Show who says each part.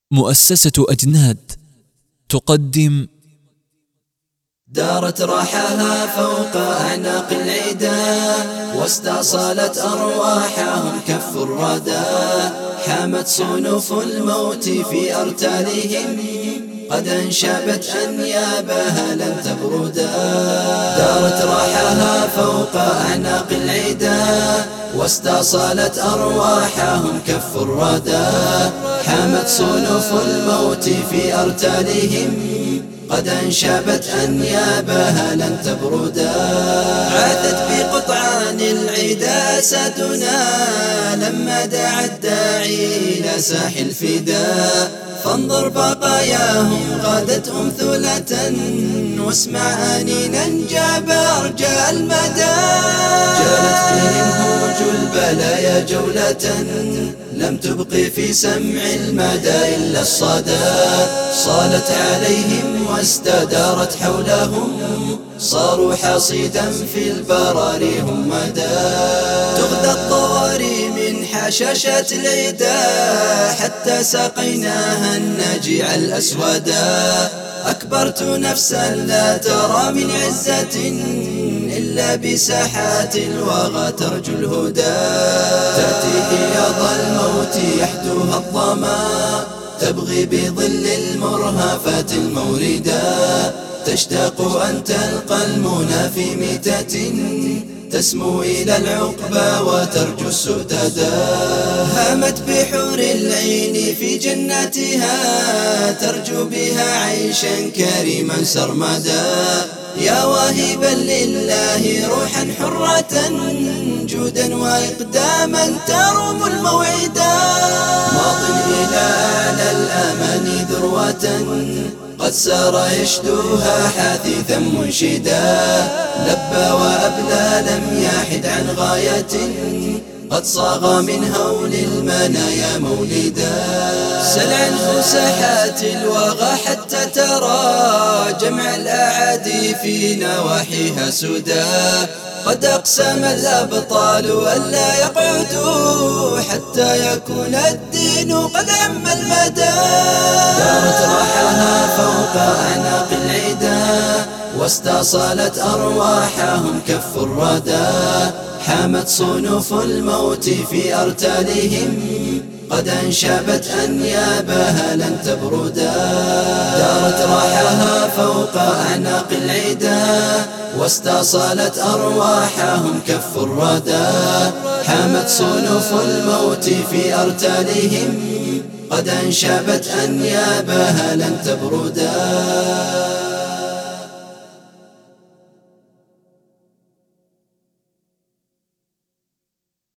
Speaker 1: مؤسسة أجناد تقدم
Speaker 2: دارت راحها فوق أعناق العدا، واستأصلت أرواحهم كف الردى. حامت صنوف الموت في أرتالهم، قد انشبت أنيابها لن تبردا. دارت راحها فوق أعناق العدا، واستأصلت أرواحهم كف الردى. حامت صنوف الموت في أرتالهم، قد انشبت أنيابها لن تبردا. عادت بقطعان العدا أسادنا، لما دعا الداعي إلى ساح الفداء. فانظر بقاياهم غادت أمثلة، واسمع أنينا جاب أرجاء المدى. جالت فيهم هوج البلايا جولة، لم تبق في سمع المدى إلا الصدى. صالت عليهم واستدارت حولهم، صاروا حصيدا في البراري هم مدى. تغدى الطواري من حشاشة العدا، حتى سقيناها النجيع الأسودا. أكبرت نفسا لا ترى من عزة، إلا بساحات الوغى ترجو الهدى. تأتي حياض الموت يحدوها الظما، تبغي بظل المرهفات الموردا. تشتاق أن تلقى المنى في ميتة، تسمو إلى العقبى وترجو السددا. هامت بحور العين في جناتها، ترجو بها عيشا كريما سرمدا. يا واهبا لله روحا حرة، جودا وإقداما تروم الموعدا. ماض إلى أعلى الأمان ذروة، قد سار يشدوها حثيثا منشدا. لبى وأبلى لم يحد عن غاية، قد صاغ من هول المنايا مولدا. سل عن فسحات الوغى حتى ترى جمع الأعادي في نواحيها سدى. قد أقسم الأبطال ألا يقعدوا، حتى يكون الدين قد عم المدى. دارت راحها فوق أعناق العدا، واستأصلت أرواحهم كف الردى. حامت صنوف الموت في أرتالهم، قد انشبت أنيابها لن تبردا. دارت راحها فوق أعناق العدا، واستأصلت أرواحهم كف الردى. حامت صنوف الموت في أرتالهم، قد انشبت أنيابها لن تبردا.